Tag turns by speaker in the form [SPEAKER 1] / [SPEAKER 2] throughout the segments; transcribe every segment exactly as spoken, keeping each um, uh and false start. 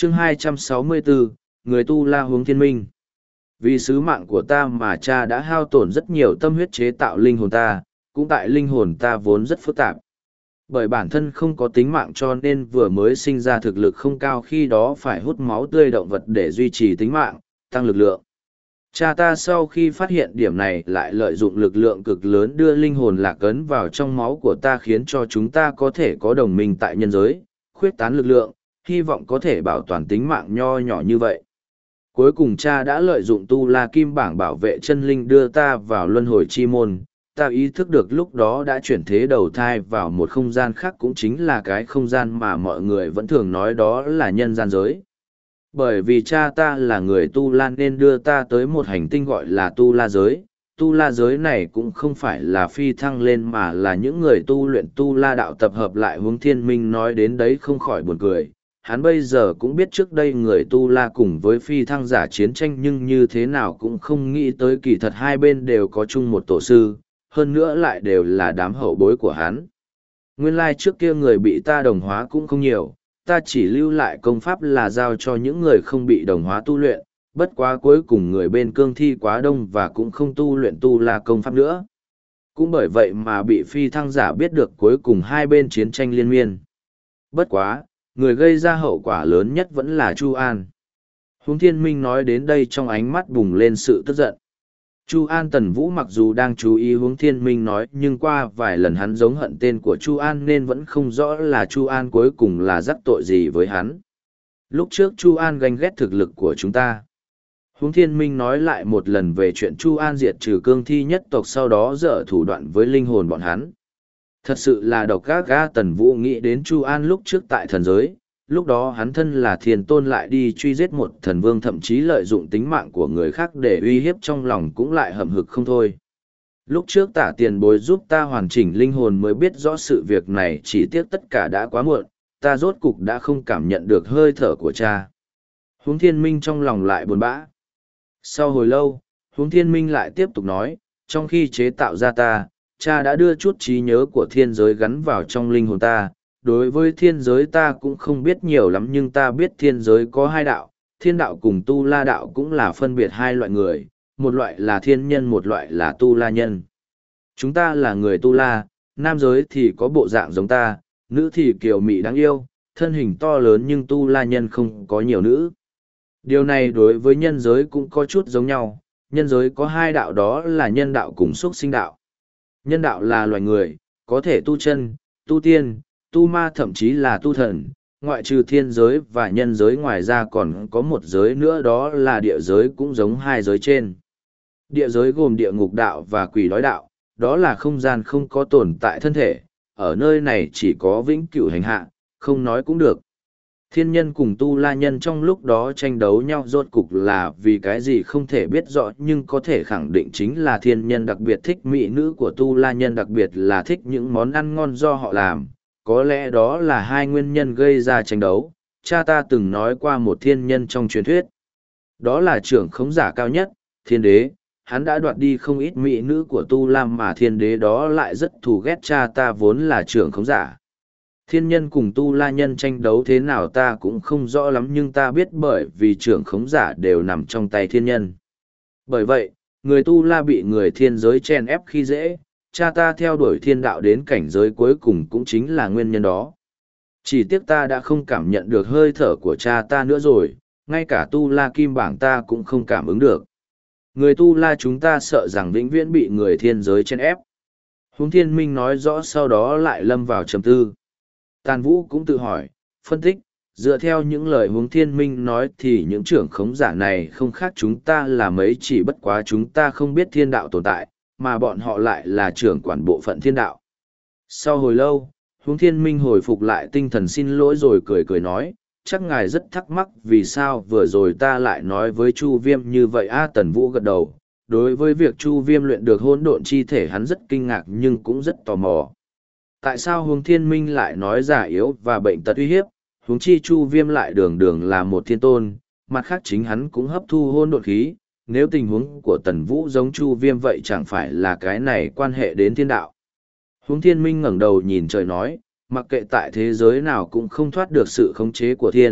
[SPEAKER 1] chương hai trăm sáu mươi bốn, người tu la hướng thiên minh. Vì sứ mạng của ta mà cha đã hao tổn rất nhiều tâm huyết chế tạo linh hồn ta, cũng tại linh hồn ta vốn rất phức tạp. Bởi bản thân không có tính mạng cho nên vừa mới sinh ra thực lực không cao, khi đó phải hút máu tươi động vật để duy trì tính mạng, tăng lực lượng. Cha ta sau khi phát hiện điểm này lại lợi dụng lực lượng cực lớn đưa linh hồn lạc ấn vào trong máu của ta, khiến cho chúng ta có thể có đồng minh tại nhân giới, khuyết tán lực lượng, hy vọng có thể bảo toàn tính mạng nho nhỏ như vậy. Cuối cùng cha đã lợi dụng tu la kim bảng bảo vệ chân linh đưa ta vào luân hồi chi môn. Ta ý thức được lúc đó đã chuyển thế đầu thai vào một không gian khác, cũng chính là cái không gian mà mọi người vẫn thường nói đó là nhân gian giới. Bởi vì cha ta là người tu la nên đưa ta tới một hành tinh gọi là tu la giới. Tu la giới này cũng không phải là phi thăng lên mà là những người tu luyện tu la đạo tập hợp lại. Hướng thiên minh nói đến đấy không khỏi buồn cười. Hắn bây giờ cũng biết trước đây người tu la cùng với phi thăng giả chiến tranh, nhưng như thế nào cũng không nghĩ tới kỳ thật hai bên đều có chung một tổ sư, hơn nữa lại đều là đám hậu bối của hắn. Nguyên lai trước kia người bị ta đồng hóa cũng không nhiều, ta chỉ lưu lại công pháp là giao cho những người không bị đồng hóa tu luyện, bất quá cuối cùng người bên cương thi quá đông và cũng không tu luyện tu la công pháp nữa. Cũng bởi vậy mà bị phi thăng giả biết được, cuối cùng hai bên chiến tranh liên miên. Bất quá, người gây ra hậu quả lớn nhất vẫn là Chu An. Hướng thiên minh nói đến đây trong ánh mắt bùng lên sự tức giận. Chu An Tần Vũ mặc dù đang chú ý Hướng thiên minh nói, nhưng qua vài lần hắn giống hận tên của Chu An nên vẫn không rõ là Chu An cuối cùng là rắc tội gì với hắn. Lúc trước Chu An ganh ghét thực lực của chúng ta. Hướng thiên minh nói lại một lần về chuyện Chu An diệt trừ cương thi nhất tộc, sau đó dở thủ đoạn với linh hồn bọn hắn. Thật sự là độc ác ga. Tần Vũ nghĩ đến Chu An lúc trước tại thần giới, lúc đó hắn thân là thiên tôn lại đi truy giết một thần vương, thậm chí lợi dụng tính mạng của người khác để uy hiếp, trong lòng cũng lại hậm hực không thôi. Lúc trước Tả tiền bối giúp ta hoàn chỉnh linh hồn mới biết rõ sự việc này, chỉ tiếc tất cả đã quá muộn, ta rốt cục đã không cảm nhận được hơi thở của cha. Hướng thiên minh trong lòng lại buồn bã. Sau hồi lâu, Hướng thiên minh lại tiếp tục nói, trong khi chế tạo ra ta, cha đã đưa chút trí nhớ của thiên giới gắn vào trong linh hồn ta. Đối với thiên giới ta cũng không biết nhiều lắm, nhưng ta biết thiên giới có hai đạo, thiên đạo cùng tu la đạo cũng là phân biệt hai loại người, một loại là thiên nhân, một loại là tu la nhân. Chúng ta là người tu la, nam giới thì có bộ dạng giống ta, nữ thì kiều mị đáng yêu, thân hình to lớn, nhưng tu la nhân không có nhiều nữ. Điều này đối với nhân giới cũng có chút giống nhau, nhân giới có hai đạo, đó là nhân đạo cùng xuất sinh đạo. Nhân đạo là loài người, có thể tu chân, tu tiên, tu ma, thậm chí là tu thần. Ngoại trừ thiên giới và nhân giới, ngoài ra còn có một giới nữa, đó là địa giới, cũng giống hai giới trên. Địa giới gồm địa ngục đạo và quỷ đói đạo, đó là không gian không có tồn tại thân thể, ở nơi này chỉ có vĩnh cửu hành hạ, không nói cũng được. Thiên nhân cùng tu la nhân trong lúc đó tranh đấu nhau rốt cục là vì cái gì không thể biết rõ, nhưng có thể khẳng định chính là thiên nhân đặc biệt thích mỹ nữ của tu la nhân, đặc biệt là thích những món ăn ngon do họ làm. Có lẽ đó là hai nguyên nhân gây ra tranh đấu. Cha ta từng nói qua một thiên nhân trong truyền thuyết. Đó là trưởng khống giả cao nhất, thiên đế. Hắn đã đoạt đi không ít mỹ nữ của tu la, mà thiên đế đó lại rất thù ghét cha ta vốn là trưởng khống giả. Thiên nhân cùng tu la nhân tranh đấu thế nào ta cũng không rõ lắm, nhưng ta biết bởi vì trưởng khống giả đều nằm trong tay thiên nhân. Bởi vậy, người tu la bị người thiên giới chen ép khi dễ, cha ta theo đuổi thiên đạo đến cảnh giới cuối cùng cũng chính là nguyên nhân đó. Chỉ tiếc ta đã không cảm nhận được hơi thở của cha ta nữa rồi, ngay cả tu la kim bảng ta cũng không cảm ứng được. Người tu la chúng ta sợ rằng vĩnh viễn bị người thiên giới chen ép. Hướng thiên minh nói rõ, sau đó lại lâm vào trầm tư. Tàn Vũ cũng tự hỏi, phân tích, dựa theo những lời Hướng thiên minh nói thì những trưởng khống giả này không khác chúng ta là mấy, chỉ bất quá chúng ta không biết thiên đạo tồn tại, mà bọn họ lại là trưởng quản bộ phận thiên đạo. Sau hồi lâu, Hướng thiên minh hồi phục lại tinh thần, xin lỗi rồi cười cười nói, chắc ngài rất thắc mắc vì sao vừa rồi ta lại nói với Chu Viêm như vậy. A Tần Vũ gật đầu, đối với việc Chu Viêm luyện được hỗn độn chi thể hắn rất kinh ngạc nhưng cũng rất tò mò. Tại sao Hướng thiên minh lại nói giả yếu và bệnh tật uy hiếp, huống chi Chu Viêm lại đường đường là một thiên tôn, mặt khác chính hắn cũng hấp thu hỗn độn khí. Nếu tình huống của Tần Vũ giống Chu Viêm vậy chẳng phải là cái này quan hệ đến thiên đạo. Hướng thiên minh ngẩng đầu nhìn trời nói, mặc kệ tại thế giới nào cũng không thoát được sự khống chế của thiên,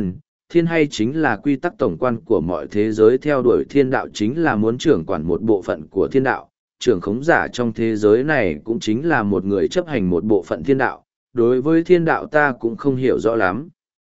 [SPEAKER 1] thiên hay chính là quy tắc tổng quan của mọi thế giới, theo đuổi thiên đạo chính là muốn trưởng quản một bộ phận của thiên đạo, trưởng khống giả trong thế giới này cũng chính là một người chấp hành một bộ phận thiên đạo, đối với thiên đạo ta cũng không hiểu rõ lắm.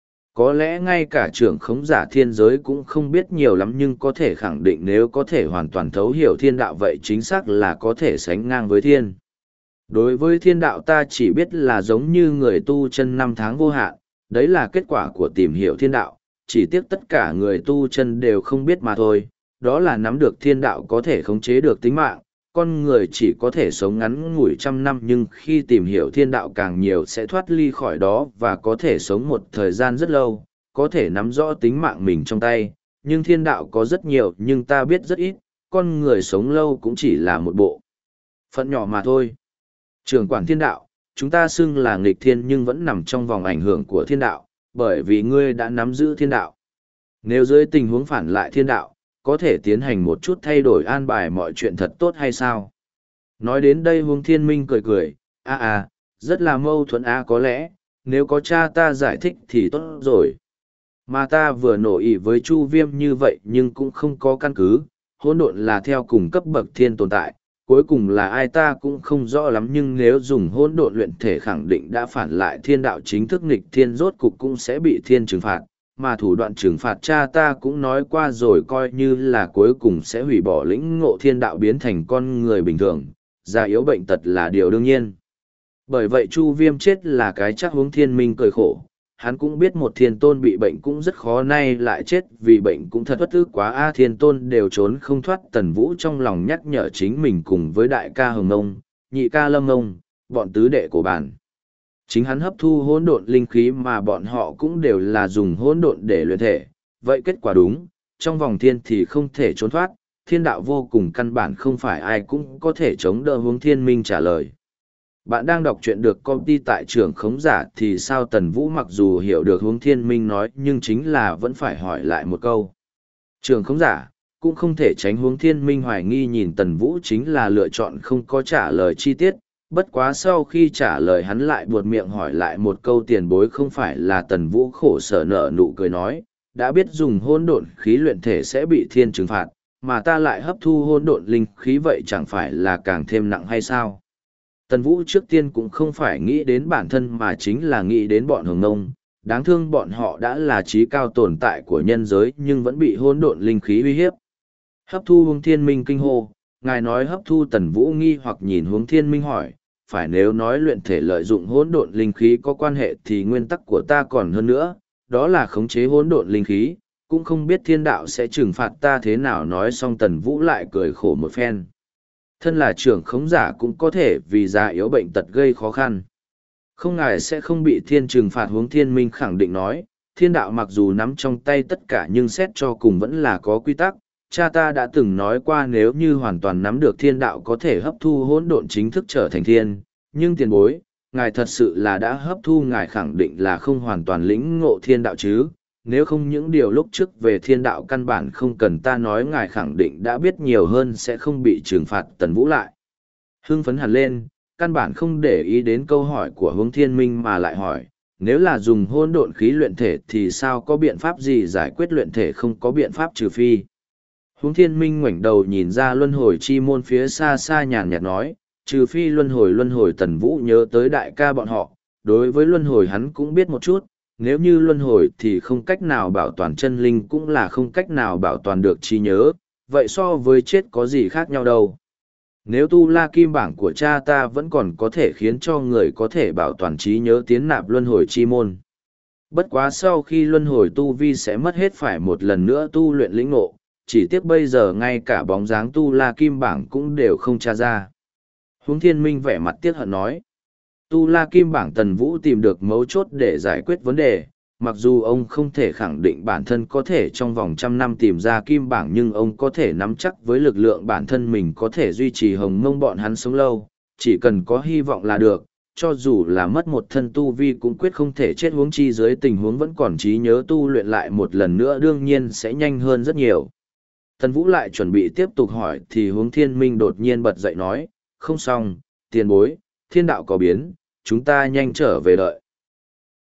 [SPEAKER 1] Có lẽ ngay cả trưởng khống giả thiên giới cũng không biết nhiều lắm, nhưng có thể khẳng định nếu có thể hoàn toàn thấu hiểu thiên đạo vậy chính xác là có thể sánh ngang với thiên. Đối với thiên đạo ta chỉ biết là giống như người tu chân năm tháng vô hạn, đấy là kết quả của tìm hiểu thiên đạo, chỉ tiếc tất cả người tu chân đều không biết mà thôi, đó là nắm được thiên đạo có thể khống chế được tính mạng, con người chỉ có thể sống ngắn ngủi trăm năm nhưng khi tìm hiểu thiên đạo càng nhiều sẽ thoát ly khỏi đó và có thể sống một thời gian rất lâu, có thể nắm rõ tính mạng mình trong tay, nhưng thiên đạo có rất nhiều nhưng ta biết rất ít, con người sống lâu cũng chỉ là một bộ phận nhỏ mà thôi. Trưởng quản thiên đạo, chúng ta xưng là nghịch thiên nhưng vẫn nằm trong vòng ảnh hưởng của thiên đạo, bởi vì ngươi đã nắm giữ thiên đạo. Nếu dưới tình huống phản lại thiên đạo, có thể tiến hành một chút thay đổi an bài mọi chuyện thật tốt hay sao? Nói đến đây Hướng Thiên Minh cười cười, a a, rất là mâu thuẫn a, có lẽ, nếu có cha ta giải thích thì tốt rồi. Mà ta vừa nổ ỉ với Chu Viêm như vậy nhưng cũng không có căn cứ, hỗn độn là theo cùng cấp bậc thiên tồn tại, cuối cùng là ai ta cũng không rõ lắm, nhưng nếu dùng hỗn độn luyện thể khẳng định đã phản lại thiên đạo, chính thức nghịch thiên, rốt cục cũng sẽ bị thiên trừng phạt, mà thủ đoạn trừng phạt cha ta cũng nói qua rồi, coi như là cuối cùng sẽ hủy bỏ lĩnh ngộ thiên đạo biến thành con người bình thường, già yếu bệnh tật là điều đương nhiên. Bởi vậy Chu Viêm chết là cái chắc. Hướng Thiên Minh cười khổ, hắn cũng biết một thiên tôn bị bệnh cũng rất khó, nay lại chết vì bệnh cũng thật bất ức quá a. Thiên tôn đều trốn không thoát. Tần Vũ trong lòng nhắc nhở chính mình cùng với đại ca Hồng Ngông, nhị ca Lâm Ngông, bọn tứ đệ của bản. Chính hắn hấp thu hỗn độn linh khí mà bọn họ cũng đều là dùng hỗn độn để luyện thể, vậy kết quả đúng, trong vòng thiên thì không thể trốn thoát, thiên đạo vô cùng căn bản không phải ai cũng có thể chống đỡ. Hướng Thiên Minh trả lời. Bạn đang đọc truyện được công ty tại trưởng khống giả thì sao? Tần Vũ mặc dù hiểu được Hướng Thiên Minh nói nhưng chính là vẫn phải hỏi lại một câu. Trưởng khống giả, cũng không thể tránh. Hướng Thiên Minh hoài nghi nhìn Tần Vũ chính là lựa chọn không có trả lời chi tiết, bất quá sau khi trả lời hắn lại buột miệng hỏi lại một câu. Tiền bối không phải là? Tần Vũ khổ sở nở nụ cười nói, đã biết dùng hỗn độn khí luyện thể sẽ bị thiên trừng phạt, mà ta lại hấp thu hỗn độn linh khí, vậy chẳng phải là càng thêm nặng hay sao? Tần Vũ trước tiên cũng không phải nghĩ đến bản thân mà chính là nghĩ đến bọn Hồng Nông, đáng thương bọn họ đã là trí cao tồn tại của nhân giới nhưng vẫn bị hỗn độn linh khí uy hiếp. Hấp thu. Hướng Thiên Minh kinh hô, ngài nói hấp thu? Tần Vũ nghi hoặc nhìn Hướng Thiên Minh hỏi, phải, nếu nói luyện thể lợi dụng hỗn độn linh khí có quan hệ thì nguyên tắc của ta còn hơn nữa, đó là khống chế hỗn độn linh khí, cũng không biết thiên đạo sẽ trừng phạt ta thế nào. Nói xong Tần Vũ lại cười khổ một phen. Thân là trưởng khống giả cũng có thể vì già yếu bệnh tật gây khó khăn. Không, ngài sẽ không bị thiên trừng phạt. Hướng Thiên Minh khẳng định nói, thiên đạo mặc dù nắm trong tay tất cả nhưng xét cho cùng vẫn là có quy tắc. Cha ta đã từng nói qua nếu như hoàn toàn nắm được thiên đạo có thể hấp thu hỗn độn chính thức trở thành thiên, nhưng tiền bối, ngài thật sự là đã hấp thu, ngài khẳng định là không hoàn toàn lĩnh ngộ thiên đạo chứ? Nếu không những điều lúc trước về thiên đạo căn bản không cần ta nói, ngài khẳng định đã biết nhiều hơn sẽ không bị trừng phạt. Tần Vũ lại hưng phấn hẳn lên, căn bản không để ý đến câu hỏi của Hướng Thiên Minh mà lại hỏi, nếu là dùng hỗn độn khí luyện thể thì sao, có biện pháp gì giải quyết luyện thể? Không có biện pháp trừ phi. Hướng Thiên Minh ngoảnh đầu nhìn ra luân hồi chi môn phía xa xa, nhàn nhạt nói, trừ phi luân hồi. Luân hồi. Tần Vũ nhớ tới đại ca bọn họ, đối với luân hồi hắn cũng biết một chút, nếu như luân hồi thì không cách nào bảo toàn chân linh, cũng là không cách nào bảo toàn được trí nhớ, vậy so với chết có gì khác nhau đâu. Nếu tu la kim bảng của cha ta vẫn còn có thể khiến cho người có thể bảo toàn trí nhớ tiến nạp luân hồi chi môn. Bất quá sau khi luân hồi tu vi sẽ mất hết, phải một lần nữa tu luyện lĩnh ngộ, chỉ tiếc bây giờ ngay cả bóng dáng tu la kim bảng cũng đều không tra ra. Hướng Thiên Minh vẻ mặt tiếc hận nói, tu la kim bảng. Tần Vũ tìm được mấu chốt để giải quyết vấn đề, mặc dù ông không thể khẳng định bản thân có thể trong vòng trăm năm tìm ra kim bảng, nhưng ông có thể nắm chắc với lực lượng bản thân mình có thể duy trì Hồng Mông bọn hắn sống lâu, chỉ cần có hy vọng là được, cho dù là mất một thân tu vi cũng quyết không thể chết. Huống chi dưới tình huống vẫn còn trí nhớ, tu luyện lại một lần nữa đương nhiên sẽ nhanh hơn rất nhiều. Tần Vũ lại chuẩn bị tiếp tục hỏi thì Hướng Thiên Minh đột nhiên bật dậy nói, không xong, tiền bối, thiên đạo có biến, chúng ta nhanh trở về đợi.